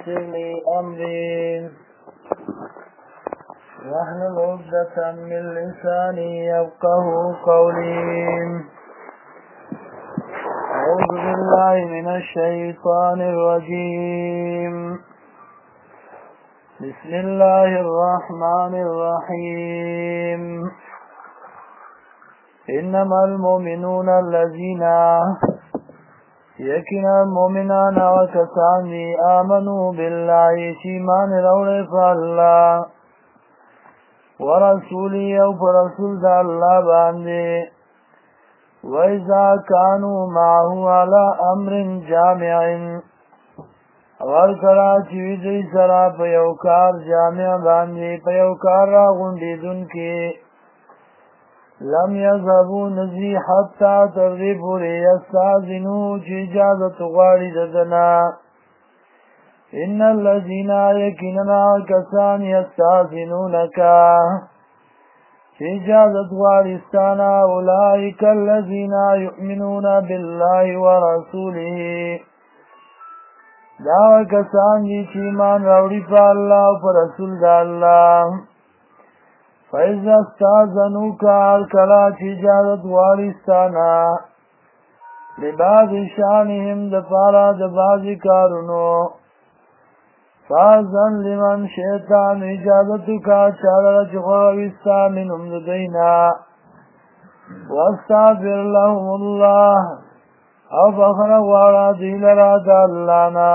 ويسر لي أمري واحلل عقدة من لساني يفقه قولي. أعوذ بالله من الشيطان الرجيم. بسم الله الرحمن الرحيم. إنما المؤمنون الذين يقينا المؤمنان وكسان آمنوا بالله ایمان راوړي په الله ورسوله او په رسول د الله باندې وإذا كانوا معه على أمر جامع اور کلا چې دوی سره په یو کار جامع باندې په یو کار راغونډېدونکي لم يذهبوا نزي حتى تغربوا ليستاذنوا اجازة غاري ددنا. إن الذين يكننا كسان يستاذنونك اجازة غارستانا أولئك الذين يؤمنون بالله ورسوله دعوة كسان يشيمان راوڑی پا اللہ و پا رسول دا اللہ فَإِذَا اسْتَأْذَنُوكَ الْكَلَا اجازت وارستانا لبعض شانهم دپارا دبعض کارونو فَأَذَنْ لِمَنْ شَئْتَ اجازتك چالا چخوروستا منهم ددینا وَاسْتَغْفِرْ لَهُمُ اللَّهُ او بخنا غوارا دیل را دا اللہنا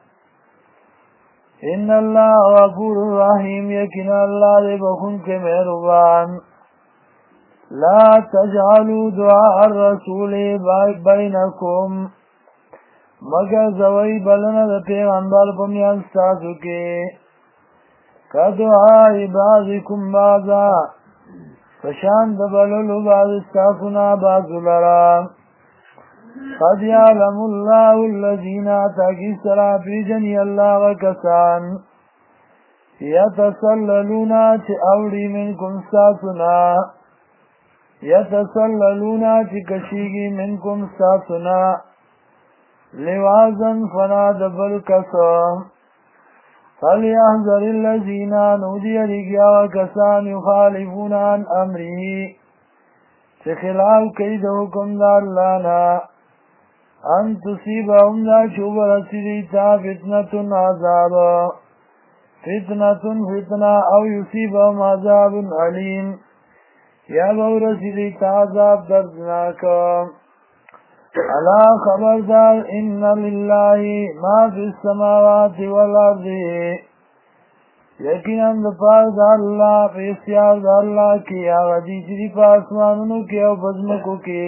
ان اللہ غفور الرحیم یقین اللہ دے بخون کے مہربان. لا تجعلوا دعاء الرسول بینکم مگر زوی بلنا دا پیغمبر پمیان ستاسو کے کا دعاء بعضکم بعضا فشان دبللو بعض ستاسونا بعض لرام. قد يعلم الله الذين تاكي سرا بجني الله وكسان يتسللون اوڑی منكم ساسنا يتسللون كشيغي منكم ساسنا لوازا فنا دبل كسام. فليحذر الذين نودي لقيا وكسان يخالفون عن امره خلاف كيد حكم دارلانا ان تصيبهم لا شوب رسيدتا فتنة عذاب فتنة او يصيبهم عذاب عليم یا بو رسیدتا عذاب دردناک. الا خبردار ان لله ما في السماوات والارض یقینا دپار دا اللہ په اختیار دا اللہ کی آغدی چی پا اسمانونو کی او بزمکو کی.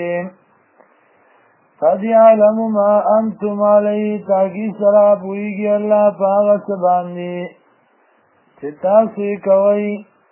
قد يعلم ما انتم علیه تاکی سرا پوئیگی اللہ پا آغس باندی چتاسی کوئی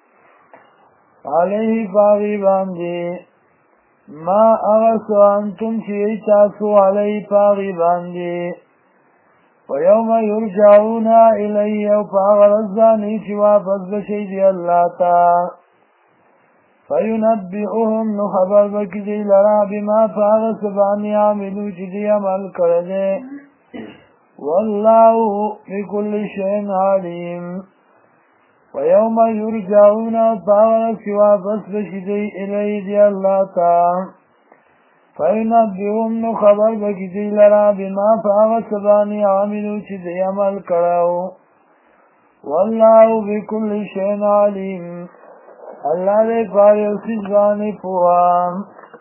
علیه پاغی باندی ما آغس انتم چی تاسو علیه پاغی باندی وَيَوْمَ يُرْجَعُونَ إِلَيْهِ وَفَغَرَزَّانِي چِوَافَزْ بَشَيْدِ اللَّهِ تَا فَيُنَبِّئُهُمْ نُخَبَرْ بَكِدِي لَرَا بِمَا فَغَسَبَانِ عَمِلُوا چِدِي عمل کردے وَاللَّهُ بِكُلِّ شَيْءٍ عَلِيمٌ. وَيَوْمَ يُرْجَعُونَ وَفَغَرَزْ چِوَافَزْ بَشَيْدِ إِلَيْهِ دِي اللَّهِ تَا فَيُنَبِّئُهُمْ نُخَبَرْ بَكِدِي لَرَا بِمَا فَغَسَبَانِ عَمِلُوا چِدِي عمل کراو وَاللَّهُ بِكُلِّ شَيْءٍ عَلِيمٌ. اللہ دے پارے اسی زبانی پوام.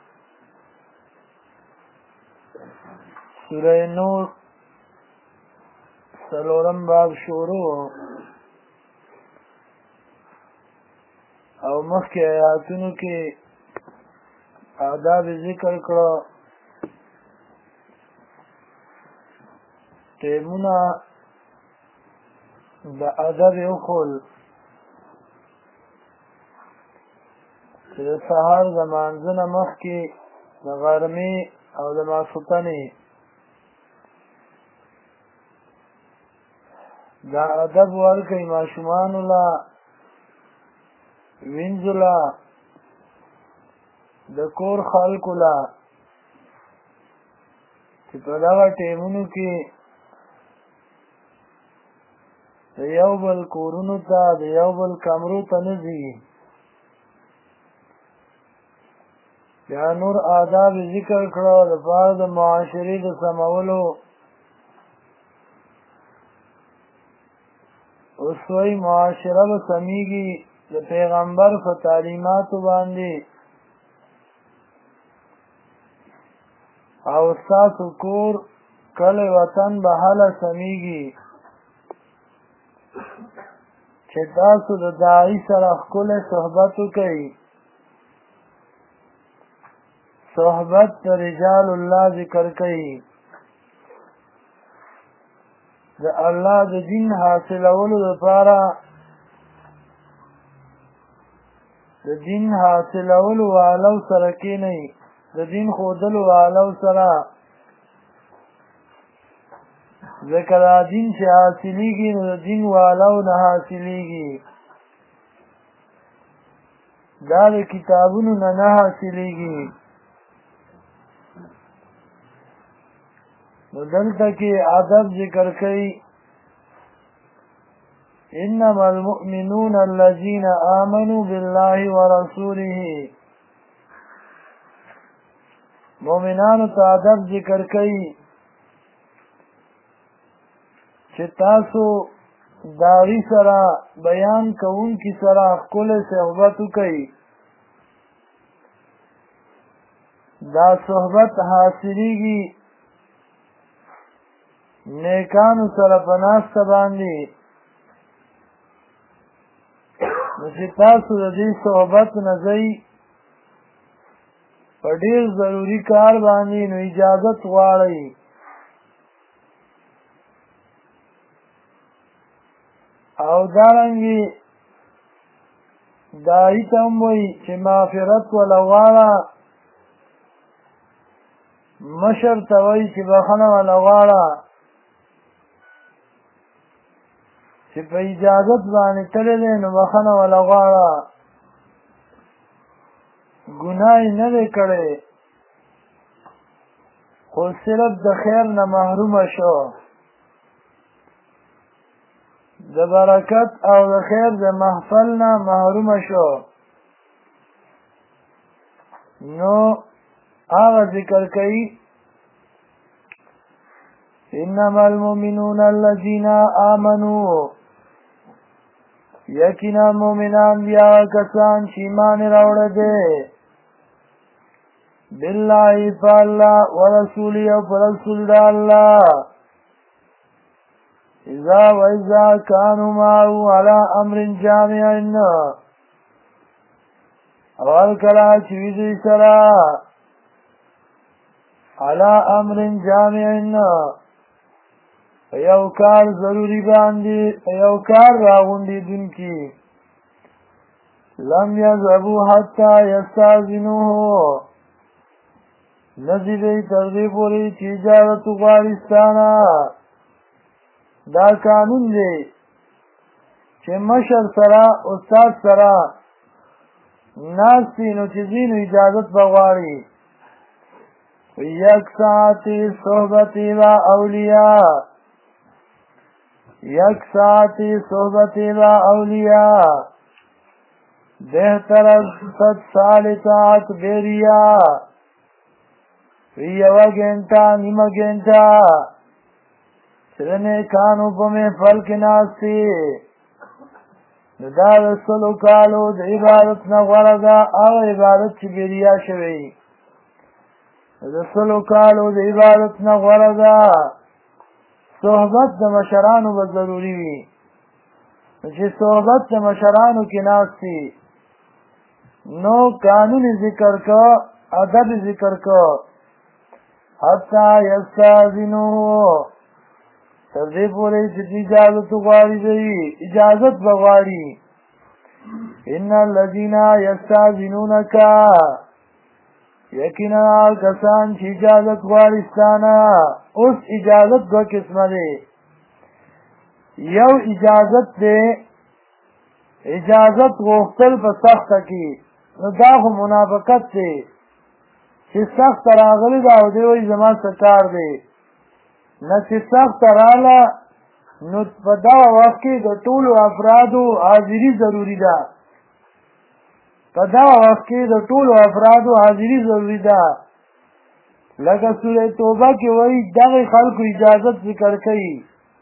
سورہ نور سلورم باب شروع او مخی آیاتونو کی آداب ذکر کرو تیمونا دا ادب اخول چې د سهار د مانځنه مخکې د غرمې او د ماسخوتنې دا ادب ورکړئ ماشومانو له وینځو له د کور خلکو له چې په دغه ټیمونو کې د یو بل کورونو ته د یو بل کمرو ته نه ځي بیا نور آداب ذکر کړه دپاره د معاشرې د سمولو اوس وایي معاشره به سمیږي د پیغمبر په تعلیماتو باندې او ستاسو کور کلی وطن به هله سمیږي چې تاسو د داعي سره ښکلی صحبت وکئ صحبت د رجال الله ذکر کوي د الله د دین حاصلولو لپاره د دین حاصلولو والو سره کښېنئ د دین ښودلو والو سره ځکه دا دین چې حاصلېږي نو د دین والو نه حاصلېږي دا د کتابونو نه حاصلېږي نو دلته کې ادب ذکر کوي انما المؤمنون الذين آمنوا بالله ورسوله مؤمنانو ته ادب ذکر کوي چې تاسو داعي سره بیان کوونکي سره ښکلی صحبت وکئ دا صحبت حاصلېږي نیکانو سره په ناسته باندې نو چې تاسو د دې صحبت نه ځئ په ډېر ضروري کار باندې نو اجازت غواړئ او دارنګې داعي ته هم وایي چې مغفرت وله غواړه مشر ته وایي چې بخښنه وله غواړه چې په اجازت باندې تللی دی نو بخښنه وله غواړه ګناه یې نه دی کړی خو صرف د خیر نه محرومه شو د برکت او د خیر د محفل نه محرومه شو نو هغه ذکر کوي انما المؤمنون الذين آمنوا یقینا مؤمنان بیا کسان چې ایمان راوړی دی بالله فالله ورسوله او پر رسول د الله اذا كانوا معه على امر جامع اول کله چې وي دوی سره على امر جامع یو کار ضروری باندې یو کار راغونډېدونکي لم یذهبوا حتی یستأذنوه نه ځي دوی تر دې پورې چې اجازت وغواړي ستانه دا قانون دی چې مشر سره استاد سره ناست وي نو چې ځي نو اجازت به غواړي یک ساعت صحبت و اولیاء یک ساعت صحبت و اولیاء بہتر از 100 سال اطاعت بیریا یوه گھنټه نیمه گھنټه چې د نیکانو په محفل کې ناست وي نو دا د سلو کالو د عبادت نه غوره ده هغه عبادت چې بیریا شوی د سلو کالو د عبادت نه غوره ده صحبت د مشرانو به ضروري وي چې صحبت د مشرانو کې ناست وي نو قانون ذکر کو ادب ذکر کو حتی یستأذنوه تر دې پورې چې اجازت غواړي دی اجازت به غواړي ان الذين یستأذنونک یقینا کسان چې اجازت غواړي ستانه اوس اجازت دوه قسمه دی یو اجازت دی اجازت غوښتل په سخته کې نو دا خو منافقت دی چې سخت راغلی دا او دی وایي زما څه کار دی نه چې سخت راغله نو په دغه وخت کې د ټولو افرادو حاضري ضروري ده په دغه وخت کې د ټولو افرادو حاضري ضروري ده لکه سوره توبه کې وایي دغه خلکو اجازت ذکر کوي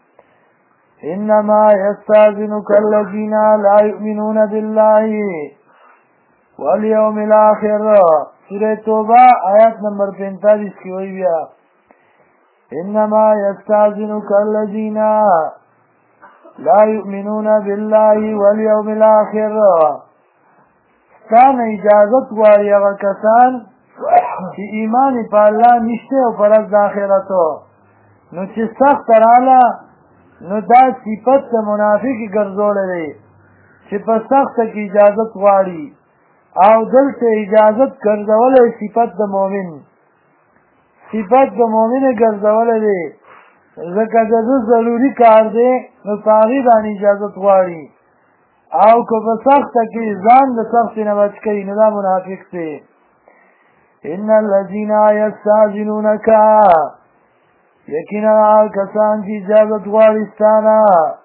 انما يستاذنك الذين لا يؤمنون بالله واليوم الاخر سوره توبه آیت نمبر 45 کې وایي بیا انما يستاذنك الذين لا يؤمنون بالله واليوم الاخر ستان اجازت غواړي هغه کسان چې ایمان په الله نشته او پر ورځ د آخرت نو چې سخت رااله نو دا صفت د منافق ګرځولې دی چې په سخت کې اجازت غواړي او دلته اجازت ګرځولې صفت د مؤمن صفت د مؤمن ګرځولې دی ځکه د ضروري کار دی نو هغې باندې اجازت غواړي او که په سخت کې ځان د سخت نه بچ کوي نو دا منافق دی ان الذين يستاذنونك یقینا کسان چې اجازت غواړي ستانه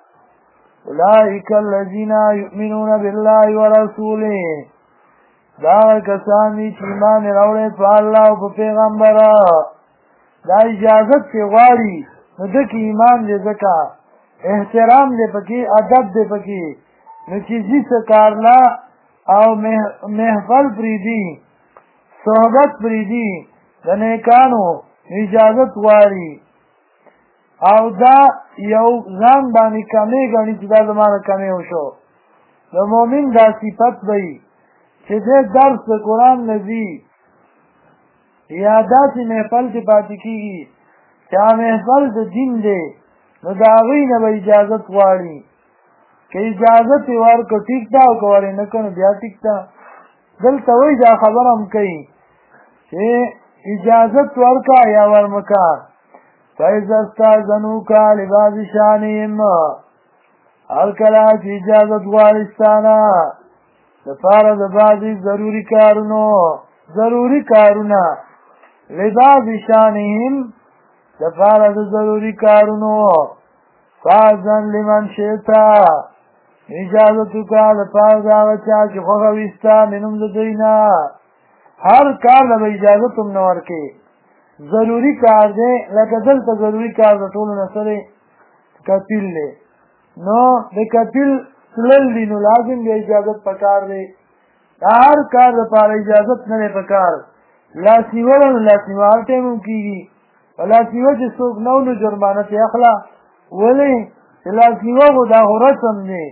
اولئک الذين يؤمنون بالله ورسوله دا کسان چې ایمان راوړي په الله او په پیغمبر دا اجازت چې غواړي نو دغه ایمان دې ځکه احترام دې پکې ادب دې پکې نو چې څه کارلا او محفل پریدي صحبت پریدي د نیکانو اجازت غواړي او دا یو ځان باندې کمې غني چې دا زمانه کمې وشو د مؤمن دا صفت وي چې دې درس د قرآن نزي یا داسې محفل کې پاتې کېږي چې محفل د دین دی نو د هغوی نه به اجازت غواړي که اجازت یې ورکړو ټیک ده او که ورې نه کړو بیا ټیک ده دلته وایي دا خبره هم کوي چې اجازت ورکړه یا ورمکه فإذا استأذنوك لبعض شأنهم هر کله چې اجازت غواړي ستانه دپاره د بعضې ضروري کارونه لبعض شأنهم دپاره د ضروري کارونو فأذن لمن شئت اجازت وکړه دپاره د هغه چا چې خوښه وي ستا منهم د دوی نه هر کار له به اجازت هم نه ورکړې ضروري کار دی لکه دلته ضروري کار د ټولو نه سره کپیل دی نو د کپیل تلل دي نو لازم دی اجازت پکار دی د هر کار لپاره اجازت نه دی پکار لاس نیول نو لاس نیول هر ټایم هم کېږي په لاس نیول چې څوک نه نو جرمانه ترې اخله ولې چې لاس نیول خو دا خو رسم دی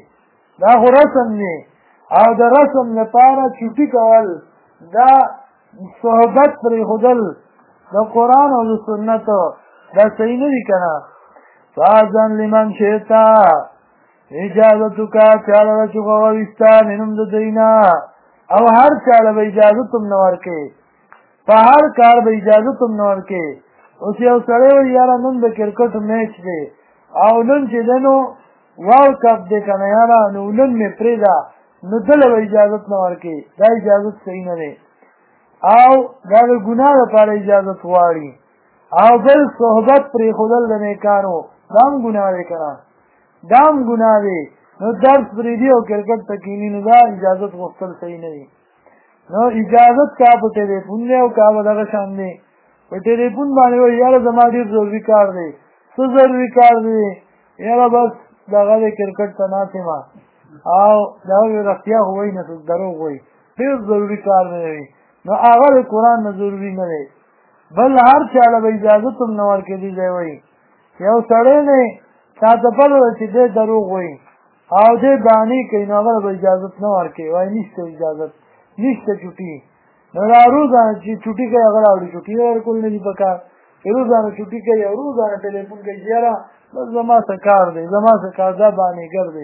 او د رسم لپاره چوټي کول دا صحبت پرېښودل د قرآن او د سنت دا صحیح نه دي که نه فأذن لمن شئت اجازت وکړه چاله به چې خوښه وي ستا منهم د دوی نه او هر چاله به اجازت هم نه ورکړې په هر کار به اجازت هم نه ورکړې اوس یو سړی وایي یاره نن د کرکټ میچ دی او نن چې دی نو ورلډ کپ دی که نه یاره نو نن مې پرېږده نو دله به اجازت نه ورکړې دا اجازت صحیح نه دی او دا د ګناه لپاره اجازت غواړي او بل صحبت پرېښودل د نیکانو دا هم ګناه دی که نه دا هم ګناه دی نو درس پرېږدي او کرکټ ته کښېني نو دا اجازت غوښتل صحیح نه دي نو اجازت کا په ټلیفون دی او کا به دغه شان دی په ټلیفون باندې وایي یاره زما ډېر ضروري کار دی څه ضروري کار دی یاره بس دغه دی کرکټ ته ناست یم او دغه رښتیا خو وایي نه دروغ وایي ډېر ضروري کار نه دی نو هغه د قرآن نه ضروري نه دی بل هر چاله به اجازت هم نه ورکېدی دی وایي یو سړی دی چاته پته ده چې دی دروغ وایي او دی بانې کوي نو هغه به اجازت نه ورکوي وایي نشته اجازت نشته چوټي نو دا روزانه چې چوټي کوي هغه راوړي چوټي ورکول نه دي پکار چې روزانه چوټي کوي او روزانه ټلیفون کوي چې یاره بس زما څه کار دی دا بانېګر دی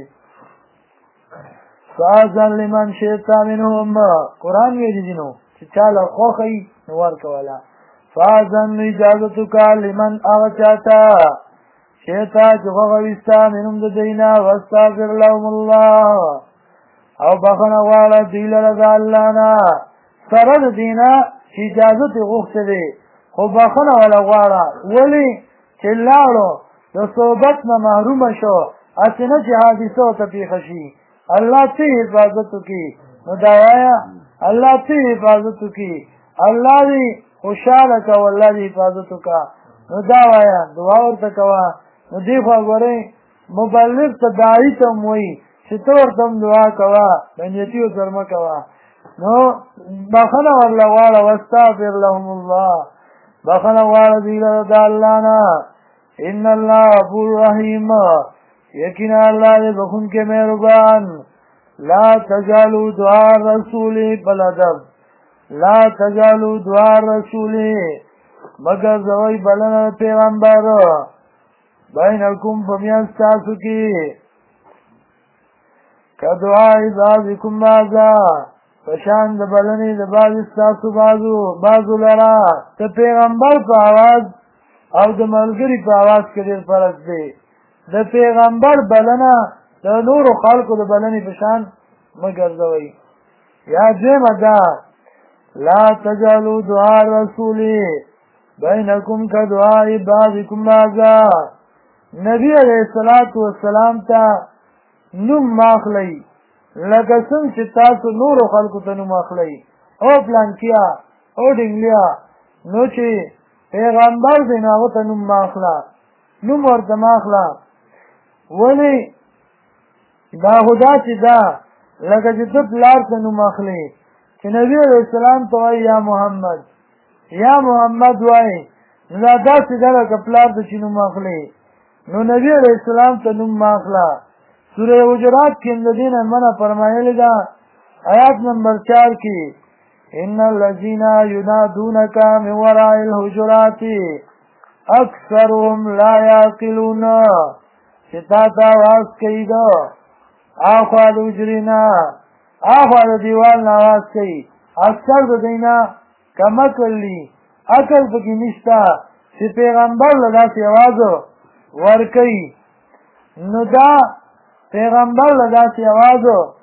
فأذن لمن شئت منهم قرآن ویلي دي نو چې چاله خوښه وي نو ورکوله فأذن اجازت وکړه لمن هغه چاته شئت چې خوښه وي ستا منهم د دوی نه واستغفر لهم الله او بخښنه غواړه دوی لره د الله نه سره د دې نه چې اجازت یې غوښتی دی خو بخښنه وله غواړه ولې چې لاړو د صحبت نه محرومه شو هسې نه چې حادثو ته پېښه شي الله ته حفاظت وکړي نو دا وایه الله ته حفاظت وکړي الله دې خوشحاله کړه الله دې حفاظت وکړه نو دا وایه دعا ورته کوه نو دې خوا ګورئ مبلغ ته داعي ته هم وایي چې ته ورته هم دعا کوه بنیتي ورسره مه کوه نو بخښنه ورله غواړه واستغفر لهم الله بخښنه غواړه دوی له د الله نه ان الله غفور رحیم یقینا الله دې بخښونکی مهربان لا تجعلوا دعاء الرسول بالادب لا تجعلوا دعاء الرسول مگر زوی بلنه پیغمبر بینکم فمیان ستاسو کی که دعای بعضکم بعضا پشان د بلنې د بعض ستاسو بعضو لرا د پیغمبر په آواز او د ملګري په آواز کې ډېر فرق دی د پیغمبر بلنه د نورو خلکو د بلنې په شان مه ګرځوئ یا دویمه دا لا تجعلوا دعاء الرسول بینکم که دعای بعضکم بعضا نبی علیہ السلام ته نوم ماخلی لکه څنګه چې تاسو نورو خلکو ته نوم اخلئ او پلانکیا او ډنګلیا نو چې پیغمبر دی نو هغه ته نوم ماخله نوم ورته ماخله ولې دا خدا چې دا لکه چې ته پلار ته نوم اخلې چې نبی علیہ السلام ته وایي یا محمد وایي نو دا داسې ده لکه پلار ته چې نوم اخلې نو نبی علیہ السلام ته نوم ماخله سورہ حجرات کې د دې نه منع فرمایلې ده آیات نمبر 4 کې ان الذين ينادونك من وراء الحجرات اکثرهم لا يعقلون چې تا ته आवाज کوي دا اخوا د حجرینا اخوا د دیوال نه आवाज کوي اکثر د دینا کما کلی عقل پکې نشته چې پیغمبر له داسې आवाज ورکوي نو دا پیغمبر له داسې आवाज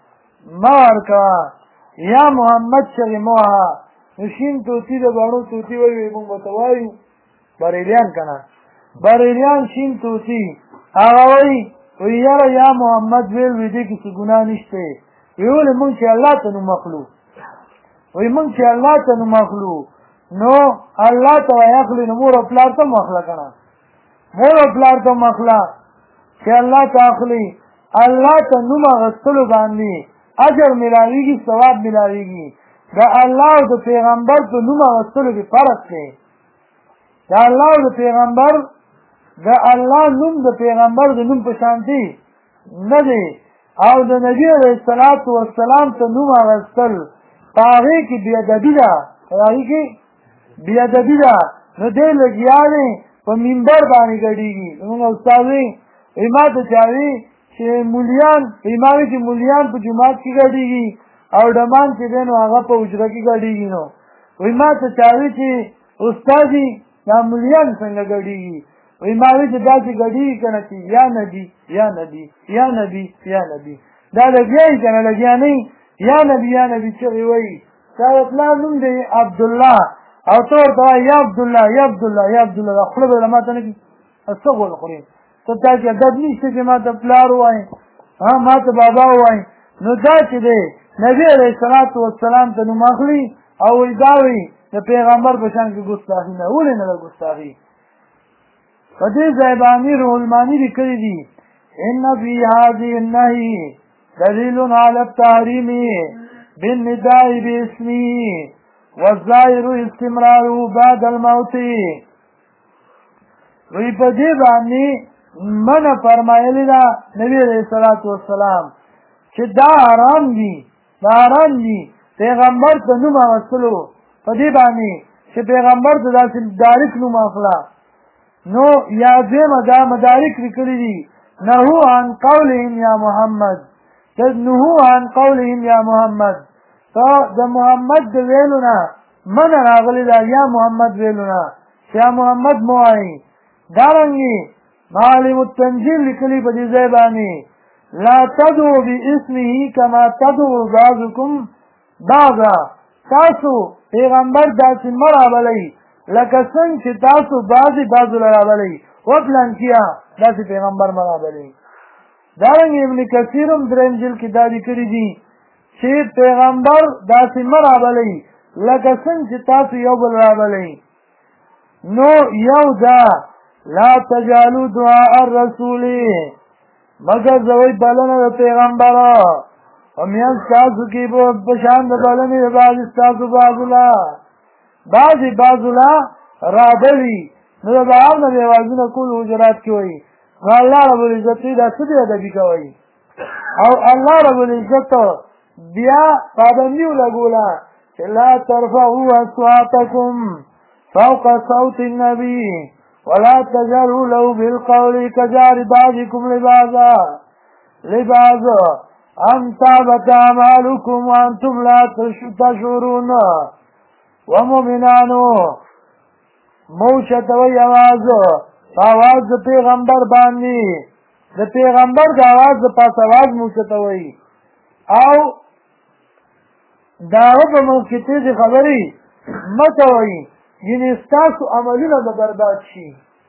مه ورکوه یا محمد چغې مه وهه نو شین طوطي د باڼو طوطي وایي موږ به ته وایو بریلیان که نه بریلیان شین طوطي هغه وایي یاره یا محمد ویل وي دې کې څه ګناه نشته وی ولې موږ چې الله ته نوم اخلو وایي موږ چې الله ته نوم اخلو نو الله ته وایي اخلي نو مور او پلار ته م اخله که نه مور او پلار ته م اخله چې الله ته اخلي الله ته نوم اخیستلو باندې اجر ملاویږي ثواب ملاویږي د الله او د پیغمبر په نوم اخیستلو کې فرق دی د الله او د پیغمبر د الله نوم د پیغمبر د نوم په شان دی نه دی او د نبی علیه السلام ته نوم اخیستل په هغې کې بېادبي ده په هغې کې بېادبي ده نو دی لګیا دی په منبر باندې ګډېږي زموږ استاد وایي ما ته چا وي چې مولیان ما وایي چې مولیان په جومات کې ګډېږي او ډمان چې دی نو هغه په حجره کې ګډېږي نو وایي ما ته چا وي چې استادي دا مولیان څنګه ګډېږي وایي ما وایي چې داسې ګډېږي که نه چې یا نبي یا نبي یا نبي یا نبي دا لګیا یي که نه لګیا نه یا نبي چغې وایي ستا د پلار نوم دی عبدالله او ته ورته وایي یا عبدالله یا عبدالله یا عبدالله دا خوله به له ما ته نه کړي څه غول خورې ته تا کې ادب نشته چې ما ته پلار ووایي ما ته بابا ووایي نو دا چې دی نبي علیه السلام ته نوم اخلي او وایي دا وایي د پیغمبر په شان کې ګستاخي نه ولې نه ده ګستاخي په دې ځای به امیر المانی لیکلي دي ان فی هذه النهي دلیل علی التحریم بالنداء باسمه والظاهر استمراره بعد الموت وی په دې باندې منع فرمایلې ده نبی علیه السلام چې دا حرام دي پیغمبر ته نوم اخیستلو په دې باندې چې پیغمبر ته داسې دارک نوم اخله نو یا دویمه دا مدارک لیکلي دي نهو عن قولهم یا محمد نهو عن قولهم یا محمد ته د محمد د ویلو نه منع راغلې ده یا محمد ویلو نه چې یا محمد مه وایي دارنګې معالم التنزیل لیکلي په دې ځای باندې لا تدعو باسمه کما تدعو بعضکم بعضا تاسو پیغمبر داسې مه رابلئ لکه څنګه چې تاسو بعضو له رابلئ وپلان کیا داسې پیغمبر مرابلې. دارنګه ابن کثیر هم دریم جلد کې دا لیکلي دي چې پیغمبر داسې مرابلې لکه څنګه چې تاسو یو بل رابلې. نو یو دا لا تجعلوا دعاء الرسول مگر زوی بلنه د پیغمبر او میان تاسو کې په شان د بلنې د بعض تاسو بعضلا رابلی نو د بعض نه یوازونه کول حجرات کې وایي. الله رب العزت دا څه دی ادبي کوي او الله رب العزت بیا پابندي ولګولا چې لا ترفعوا اصواتکم فوق صوت النبي ولا تجهروا له بالقول كجهر بعضكم لبعض أن تهبط أعمالكم وأنتم لا تشعرون. ومؤمنانو موشتوي آواز آواز د پیغمبر باندې د پیغمبر د آواز د پاس آواز موشتوي او داو په موقعه د خبري متوي یعنی ستاسو عملونه به برباد شي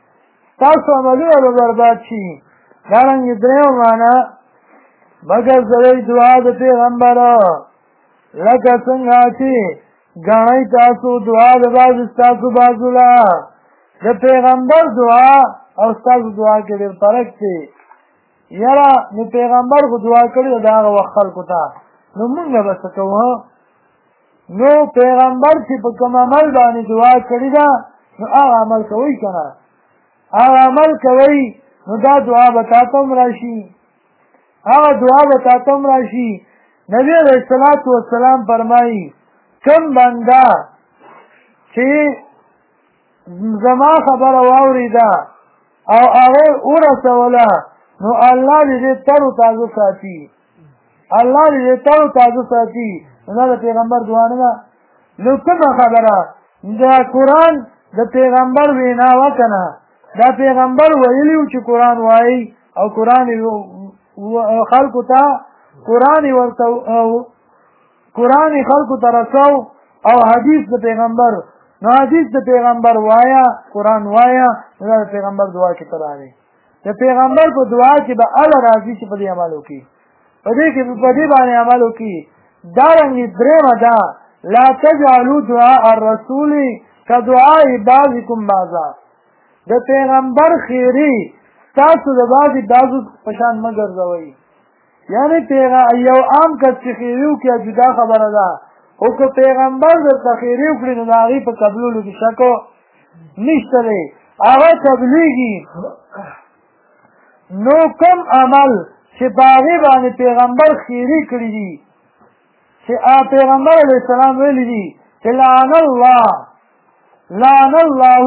دارنګه درېو معنا مگر زوی دعا د پیغمبر لکه څنګه چې غاڼې تاسو دعا د باز تاسو بازولا د پیغمبر دعا او تاسو دعا کې ډېر فرق دی. یاره نو پیغمبر خو دعا کړې دا هغه خلکو ته نو موږ به څه کوو؟ نو پیغمبر چې په کوم عمل باندې دعا کړې ده نو هغه عمل کوي که نه؟ هغه عمل کوي نو دا دعا به تاته هم راشي نبی علیه الصلاة والسلام فرمایي کوم بنده چې زما خبره واورېده او هغه ورسوله نو الله دې تر تازه ساتي دا د پیغمبر دعا نه ده. نو کومه خبره دا قرآن د پیغمبر وینا وکنه دا پیغمبر ویلیو چې قرآن وایي او قرآن خلقو ته قرآن خلقو ته رسو او حدیث د پیغمبر نو حدیث د پیغمبر وایا قرآن وایا دا د پیغمبر دعا کې تراغی د پیغمبر په دعا کې به الله راځي چې په دې عمل وکړي په دې باندې عمل وکړي. دارنګه درېمه دا لا تجعلوا دعاء الرسول كدعاء بعضكم بعضا د پیغمبر خیری تاسو د بعضو پشان مه ګرځوئ. یعنی یو عام کس چې خیری وکړي جدا خبره ده او که پیغمبر درته خیری وکړي نو د هغې په قبلولو کې شک نشته دی هغه قبلیږي. نو کوم عمل چې په هغې باندې پیغمبر خیری کړي دي چې پیغمبر علیه السلام ویلي دي چې لعن الله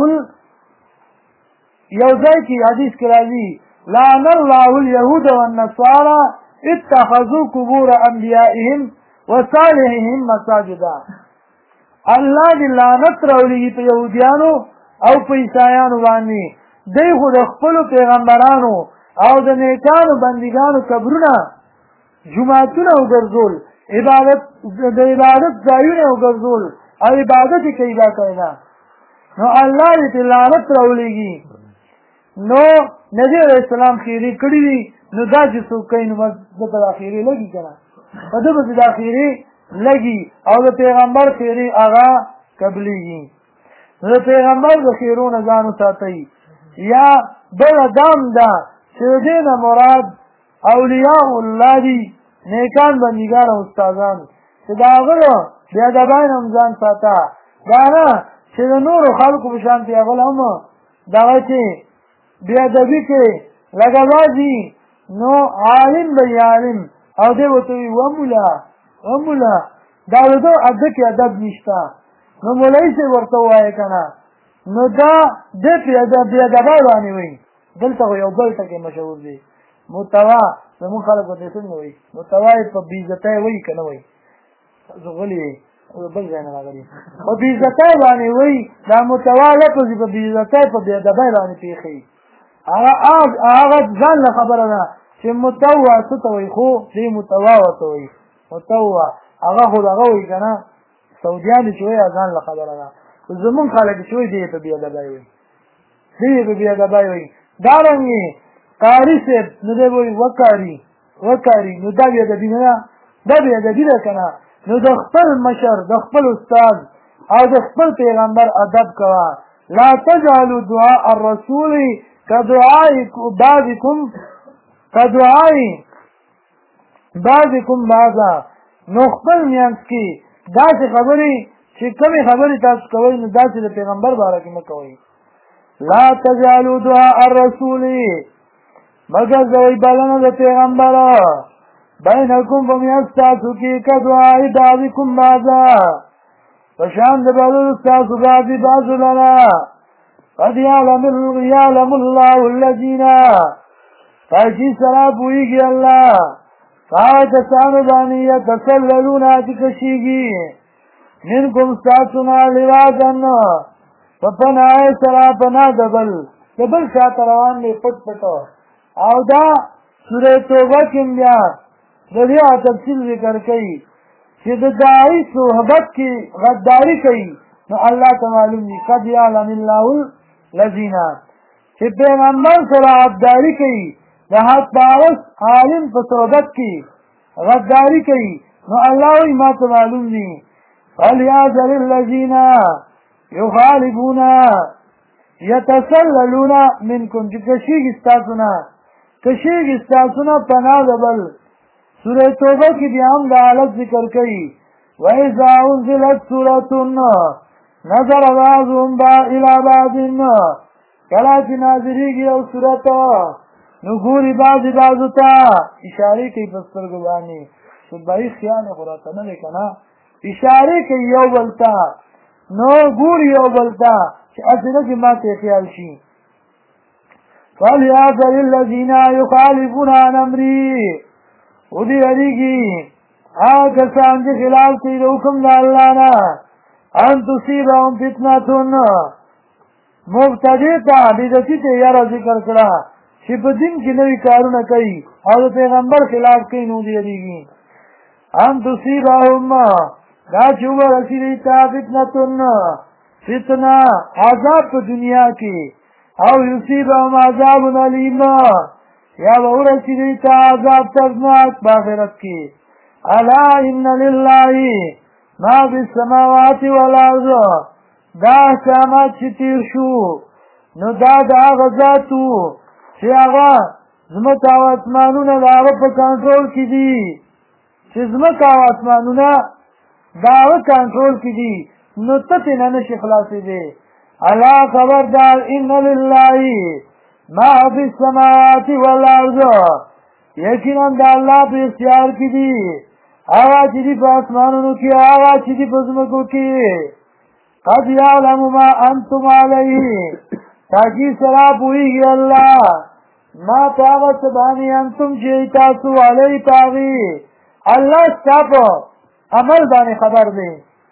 یو ځای کې حدیث کې راځي لعن الله اليهود والنصارى اتخذوا قبور انبیائهم وصالحهم مساجدا. الله دې لعنت راولېږي په یهودیانو او په عیسایانو باندې دوی خو د خپلو پیغمبرانو او د نیکانو بندګانو قبرونه جوماتونه وګرځول د عبادت ځایونه وګرځول او عبادت یې کوي دا کوي نه نو الله دې لعنت راولېږي. نو نبی علیه السلام خیرې کړي دي نو دا چې څوک کوي نو ده ته دا خیرې لګي که نه په ده پسې دا خیرې لګي او د پیغمبر خیرې هغه قبلېږي. نو د پیغمبر د خیرو نه ځان وساتئ. یا بله دام ده چې د دې نه مراد اولیاء الله دي نیکان بندګان او استادان چې د هغو بېادبۍ نه هم ځان ساته دا نه چې د نورو خلکو په شان هغه هم دغه چې بېادبي کوي لکه بعضي نو عالم به یې عالم او دی ورته وایي ومولا دا د ده ادب کې ادب نشته نو مولوي صاحب ورته ووایه که نه نو دا ده بېادبۍ باندې وایي. دلته خو یو بل ټکی مشهور دی محتوا زمونږ خلک ورته څنګه وایي محتوا یې په بېعزتۍ وایي که نه وایي زه غلي بل ځای نه راغلي په بېعزتۍ باندې وایي دا محتوا لفظ په بېعزتۍ په بېادبۍ باندې پېښوي. هغه ځان له خبره ده چې متوا څه ته وایي خو دې متوا ورته وایي متوا هغه خو دغه وایي که نه سعودیانو چې وایي ځان له خبره ده زمونږ خلک چې وایي دې په بېادبۍ وایي دی به بیا دبای وي دارنګې قاري صاحب نو دی وایي وکاري نو دا بیا ادبي نه ده دا بیا ادبي ده که نه نو د خپل مشر د خپل استاد او د خپل پیغمبر ادب کوه لا تجعلوا دعاء الرسول كدعاء بعضكم بعضا نو خپل میانس کې داسې خبرې چې کومې خبرې تاسو کوئ نو داسې د پیغمبر باره کې مه کوئ لا تجعلوا دعاء الرسول مگر ځوئ بلنه د پیغمبر بینکم په میانس تاسو کې کدعاء بعضکم بعضا فشان د بللو تاسو بعضې بعضو لره قد يعلم الله الذين تاکي سره پوهېږي الله هغه کسانو باندې یتسللون چې کشېږي منکم ستاسو نه لوازن په پناه سره پناه د بل شاته روان دی پټ پټو او دا سوره توبه کې بیا د دې تفصیل ذکر کوي چې د داعي صحبت کې غداري کوي نو الله ته معلوم دي قد يعلم الله الذين چې پیغمبر سره غداري کوي د حق باوس عالم په صحبت کې غداري کوي نو الله وی ما ته معلوم دي فليحذر الذين يخالفون يتسللون منكم چې کشېږي ستاسو نه پناه د بل سوره توبه کې بیا هم د حالت ذکر کوي وإذا أنزلت سورة نظر بعضهم إلى بعض کله چې نازلېږي یو سورت نو ګوري بعضو ته اشارې کوي په سترګو باندې صبحایي خیال خو راته نه دی که نه اشارې کوي یو بل ته نو ګوري یو بل ته چې هسې نه چې ما ته خیال شي فليحذر الذين يخالفون عن امره ودې اړېږي هغه کسان چې خلاف کوي د حکم د الله نه ان تصيبهم فتنة مبتدی ته بدعتي ته یاره ذکر کړه چې په دین کې نوي کارونه کوي او د پیغمبر خلاف کوي نو دې اړېږي ان تصيبهم دا چې ورسېږي ته فتنه عذاب په دنیا کې او یصيبهم عذاب علیم یا به ورسېږي ته عذاب دردناک په آخرت کې الا ان لله ما فی السماوات والارض دا احکامات چې تیر شو نو دا د هغه ذاتو چې هغه ځمکه او اسمانونه د هغه په کنټرول کې دي چې ځمکه او اسمانونه د هغه کنټرول کې دي نو ته ترې نه شي خلاصېدی الا خبردار ان لله ما فی السماوات والارض یقینا د الله په اختیار کې دي هغه چې دي په اسمانونو کې هغه چې دي په ځمکو کې قد يعلم ما انتم عليه تاکي سره پوهېږي الله ما په هغه څه باندې انتم چې تاسو علیه پاغي الله ستا په عمل باندې خبر دی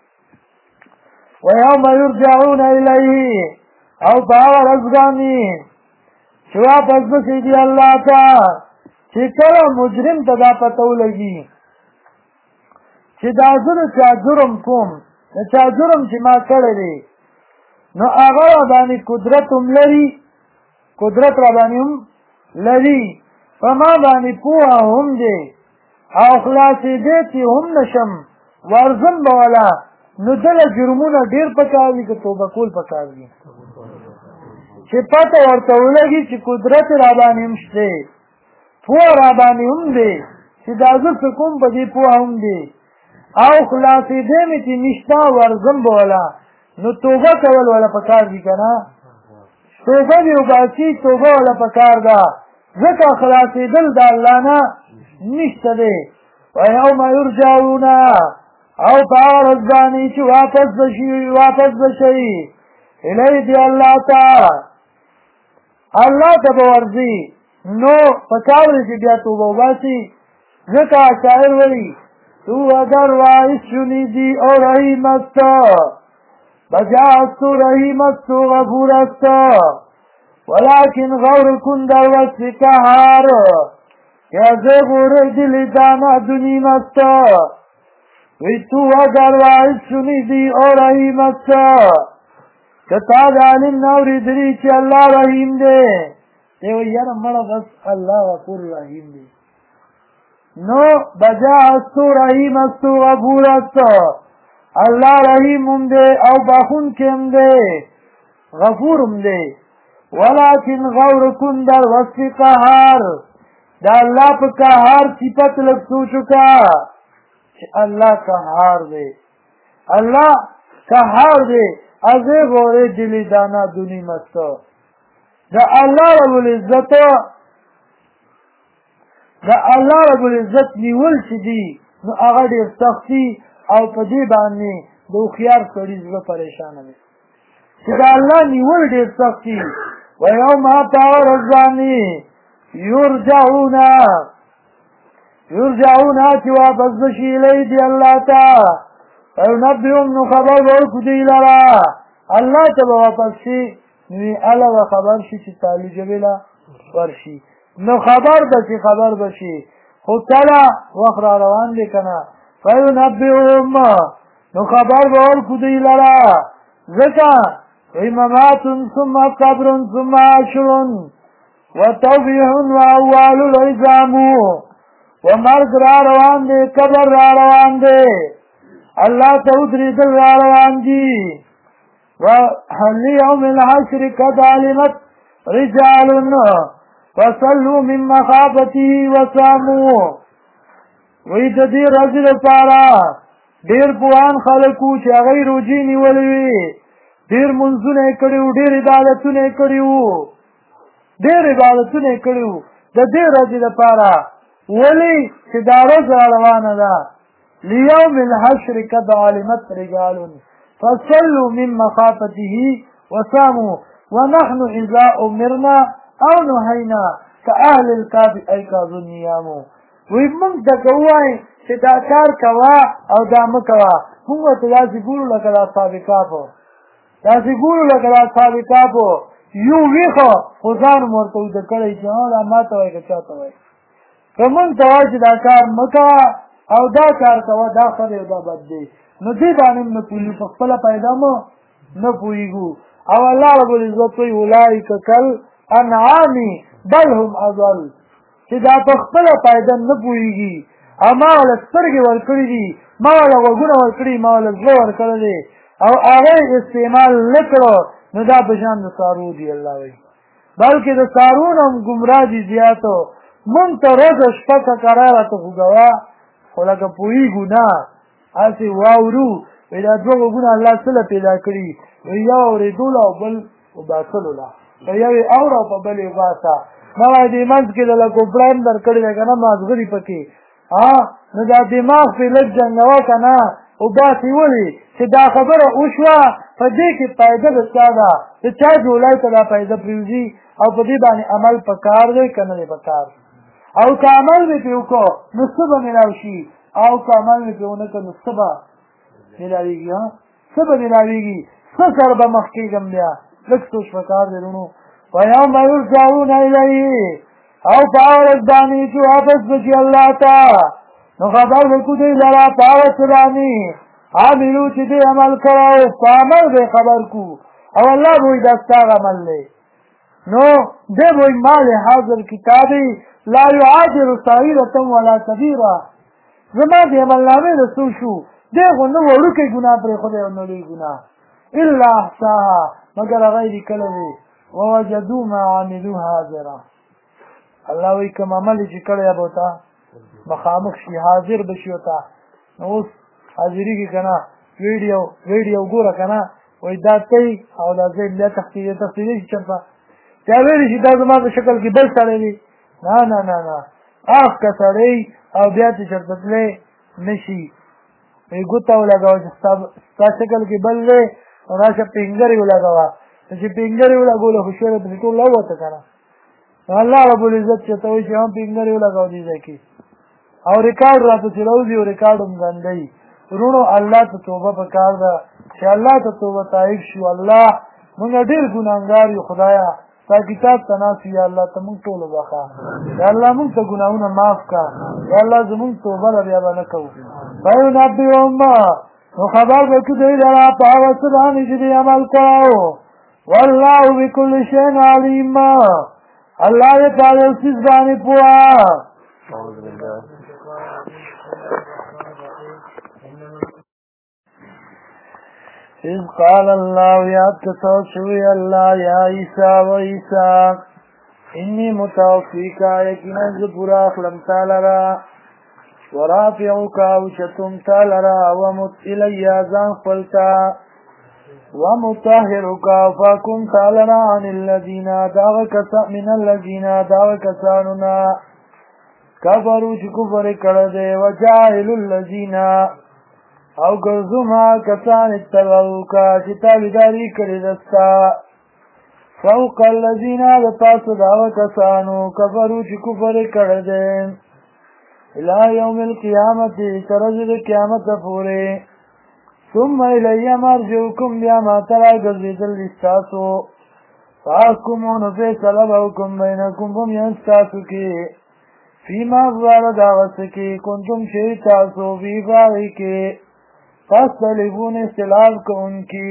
ويوم يرجعون الیه او په هغه ورځ باندې چې واپس بشي دي الله ته چې کله مجرم ته دا پته ولګي چې دا زه د چا جرم کوم د چا جرم چې ما کړی دی نو هغه راباندې قدرت هم لري قدرت راباندې هم لري په ما باندې پوهه هم دی او خلاصېدی چې هم نشم ورځم به والا نو دله جرمونه ډېر پکار دي که توبه کول پکار دي چې پته ورته ولګي چې قدرت راباندې هم شته پوهه راباندې هم دی چې دا زه څه کوم په دې پوهه هم دی او خلاصېدی مې چې نشته ورځم به والا نو توبه کول والا پکار دي که نه توبه دې وباسي توبه والا پکار ده ځکه خلاصېدل د الله نه نشته دی ویوم یرجعون او په هغه ورځ باندې چې واپس بشي الیه دی الله ته به ورځي نو پکار دی چې بیا توبه وباسي ځکه شاعر وایي تو اگر واعظ شنیدی او رحیم است بجا است و رحیم است و غفور است ولكن غور کن در وصف قهار که از غور دل دانا دنیم است وی تو اگر واعظ شنیدی او رحیم است که تا د عالم نه اورېدلي چې الله رحیم دی دی وایي یاره مړه بس الله غفور رحیم دی نو بجا استو رحیم استو غفور استو الله رحیم هم دی او بخونکی هم دی غفور هم دی ولیکن غور کن در وصف قهار دا الله په قهار صفت لږ سوچ وکړه چې الله قهار دی الله قهار دی ازه غوره دلی دانا دونی مستو دا الله رب العزت نیول چې دی نو هغه ډېر سختي او په دې باندې د هوښیار سړي زړه پریشانه دی چې دا الله نیول ډېر سختي ویوم په هغه ورځ باندې یرجعون چې واپس بشي الیدي الله ته فینبئهم نو خبر به ورکړو دوی لره الله ته به واپس شي نو الله به خبر شي چې تعالی جبله ورشي نو خبر به چې خبر به شي خو کله وخت را روان دی که نه فینبئهم نو خبر به ورکړو دوی لره ځکه ممات ثم قبر ثم حشر وتوبیح واول العظام ومرګ را روان دی قبر را روان دی الله ته ودرېدل را روان دي وليوم الحشر قد علمت رجال فصلوا من مخافته وصاموا وی د دې ورځې لپاره ډېر پوهان خلک وو چې هغوی روژې نیولې وي ډېر منځونه یې کړي وو ډېر عبادتونه یې کړي وو د دې ورځې لپاره ولې چې دا ورځ را روانه ده ليوم الحشر قد علمت رجال فصلوا من مخافته وصاموا ونحن إذا أمرنا أو نهينا كأهل الكهف أيقظ النيام وی موږ ته کوای چې دا کار کوه او دا مه کوه موږ ورته داسې ګورو لکه د اصحاب کهفو یو ویښه خو ځان م ورته ویده کړی چې دا ما ته وایي که چا ته وایي که موږ ته وایي چې دا کار مه کوه او دا کار کوه دا ښه دی او دا بد دی نو دې باندې نه پوهېږو په خپله پیدا مو نه پوهېږو او الله رب العزت وایي اولئک کالانعام بل هم اضل چې دا په خپله پیدا نه پوهېږي او ما وله سترګې ورکړي دي ما وله غوږونه ورکړي ما وله زړه ورکړی دی او هغه استعمال نه کړو نو دا په شان د څارو دي الله وایي بلکې د څارو نه هم ګمراه دي زیاتو مونږ ته ورځ شپه ککره راته خوږوه خو لکه پوهېږو نه هسې واورو وایي دا دوه غوږونه الله څه له پیدا کړي وایي یو اورېدلو او بل وباسلو له یو یې اوره او په بل یې وباسه ما وایي دې منځ کې د لکو پلایم در کړی دی که نه مازغري پکې نو دا دماغ پرې لږ جنګوه که نه وباسې ولې چې دا خبره وشوه په دې کې فایده د چا ده د چا جولای ته دا فایده پرېوځي او په دې باندې عمل پکار دی که نه دی پکار او که عمل مې پرې وکړو نو څه به میلاو شي او که عمل مې پرې ونه کړو نو څه به میلاوېږي څه به میلاوېږي څه سره به مخ کېږم بیا لږ سوچ پکار دی وروڼو ویوم یرجعون الیه او په هغه ورځ باندې چې واپس بشي الله ته نو خبر ورکړو دوی لره په هغه څه باندې عاملو چې دوی عمل کړی په عمل به خبر کړو او الله به وایي دا ستا عمل دی نو دی به وایي ما لهذا الکتاب لا یعادل صغیرة ولا کبیرة زما د عملنامې د څه شو دی خو نه وړوکی ګناه پرېښودی او نه لوی ګناه الا احصاها مګر هغه یې لیکلی دی ووجدوا ما عملوا حاضرا الله وایي کوم عمل یې چې کړی به ورته مخامخ شي حاضر به شي ورته نو اوس حاضرېږي که نه ویډیو ګوره که نه وایي دا تی او دا زه بیا تښتېدی شي چېرته چا ویلی شي دا زما په شکل کې بل سړی دی نه اخ که سړی او بیا چې چېرته تللی نه شي وایي ګوته ولګوه چې ستا شکل کې بل دی او راشه پینګرې ولګوه چې پینګرې ولګوله خو شعر پرې ټول راووته که نه نو الله رب العزت چې ته وایي چې هم پینګرې ولګوه دې ځای کې او ریکارډ راپسې راوځي او ریکارډ هم ګنډوي وروڼو الله ته توبه پکار ده چې الله ته توبه طایب شو الله موږ ډېر ګناهګار یو خدایه ستا کتاب ته ناست یا الله ته موږ ټول وبخه یا الله موږ ته ګناهونه معاف کړه یا الله زموږ توبه له بیا به نه کوو فینبئهم نو خبر به کړو دوی لره په هغه څه باندې چې دوی عمل کړی والله بكل شيء عليم الله دې پاره سیس باندې پوها. اعوذ بالله. إذ قال الله يا تتوشوي الله يا عيسى وعيسى إني متوفيك يكنا زبرا أخلم تالرا ورافعك وشتم تالرا ومت إلي زان فلتا ومطهرك فاكم تالرا عن الذين من الذين دعوك ساننا كفروا كفر كرده وجاهل الذين او گرزما کسان اتبعوکا چتابداری کردستا فوق الذین دتاس دعو کسانو کفرو چی کفر کردن الى یوم القیامت ترجد قیامت پورے ثم الی مرجعکم بیا ما ترا گزید الاستاسو فاحکمون فیصل بوکم بینکم بمیانستاسو کی فیما افضال دعوت کی کنتم شیطاسو فی باغی کی فاستلفون استلاف کو ان کی.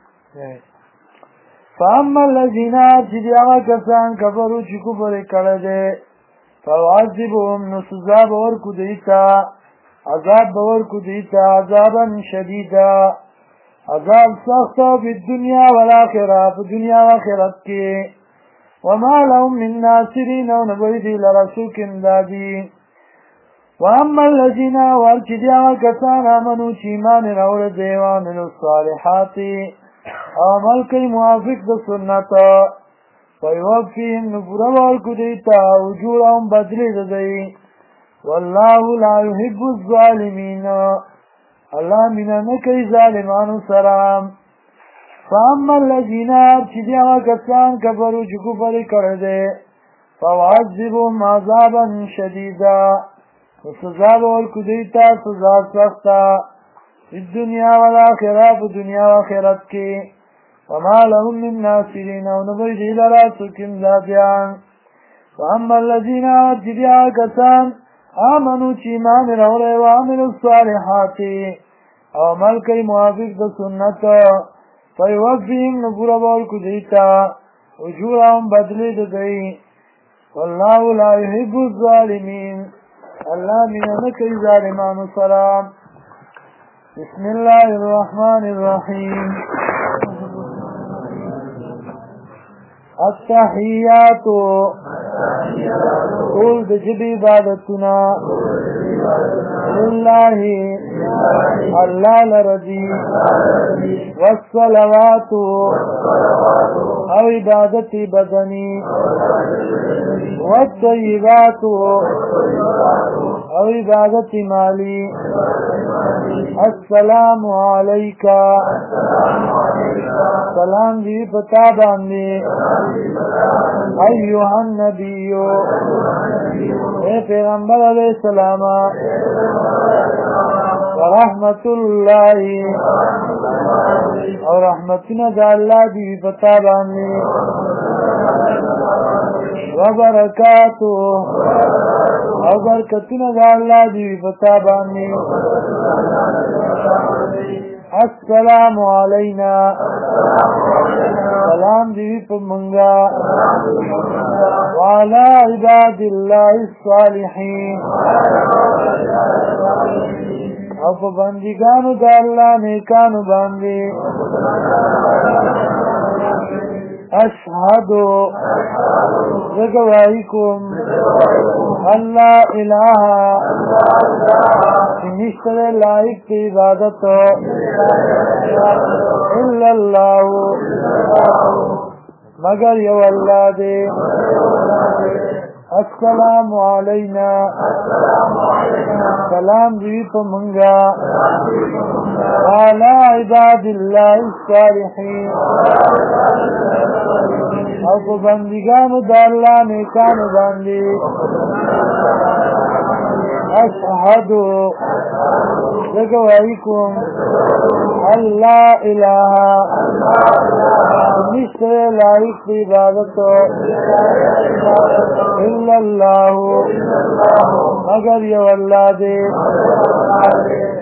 فاما الذین چیدیاغا کسان کفرو چی کفر کرده فوعذبهم نسزا بورکو دیتا عذاب بورکو دیتا عذابا شدیدا عذاب سختا فی الدنیا والآخرہ فی دنیا والآخرت کی وما لهم من ناصرین و نبیدی لرسوک امدادی. واما الذين والجديا كسان امنوا ایمان راوړ دی او عملوا الصالحات عمل کوي موافق د سنت ويوفيهم نبرور کدیتا اجورهم بدلی دی والله لا يحب الظالمين الله مینا نه کوي ظالمانو سره. فاما الذين جديا كسان كفروا كفر کړه فوعذبهم عذابا شديدا سزا ورکو دیتا سزا سختا فی الدنیا والآخرہ فی دنیا والآخرت کی وما لهم من ناصرین و نبی دیل راسک امدادیان. واما الذین جدیا کسان آمنو چیمان روڑے وعملوا الصالحات او عمل کئی موافق دا سنت فیوفیم نبورا ورکو دیتا اجورهم بدلی دی والله لا يحب الظالمین اللہ من کئی ظالمان السلام. بسم اللہ الرحمن الرحیم. التحیات قول دجب عبادتنا للہ اللہ لرضی والصلوات او عبادت بدنی والطیبات او عبادت مالی. السلام علیکہ سلام دی پتا باندے ایوہ النبیو اے پیغمبر علیہ السلام ورحمت اللہ اور رحمتنا دا اللہ دی پتا باندے وبرکاتو اور برکتنا دا اللہ دی پتا باندے. السلام علینا سلام دیوی پر منگا وعلا عباد اللہ الصالحین اور پر بندگانو دا اللہ نیکانو باندے. اشہدو زگوائیکم اللہ الہ نشتر لائق کی عبادت الا اللہ مگر یو اللہ دے. السلام علینا سلام دیوی پر منگا وعلا عباد اللہ الصالحین اور کو بندگانو دا اللہ نیکانو باندے. اشہدو زگوائیکم اللہ الہ نشتر لائق کی عبادت الا اللہ مگر یو اللہ دے.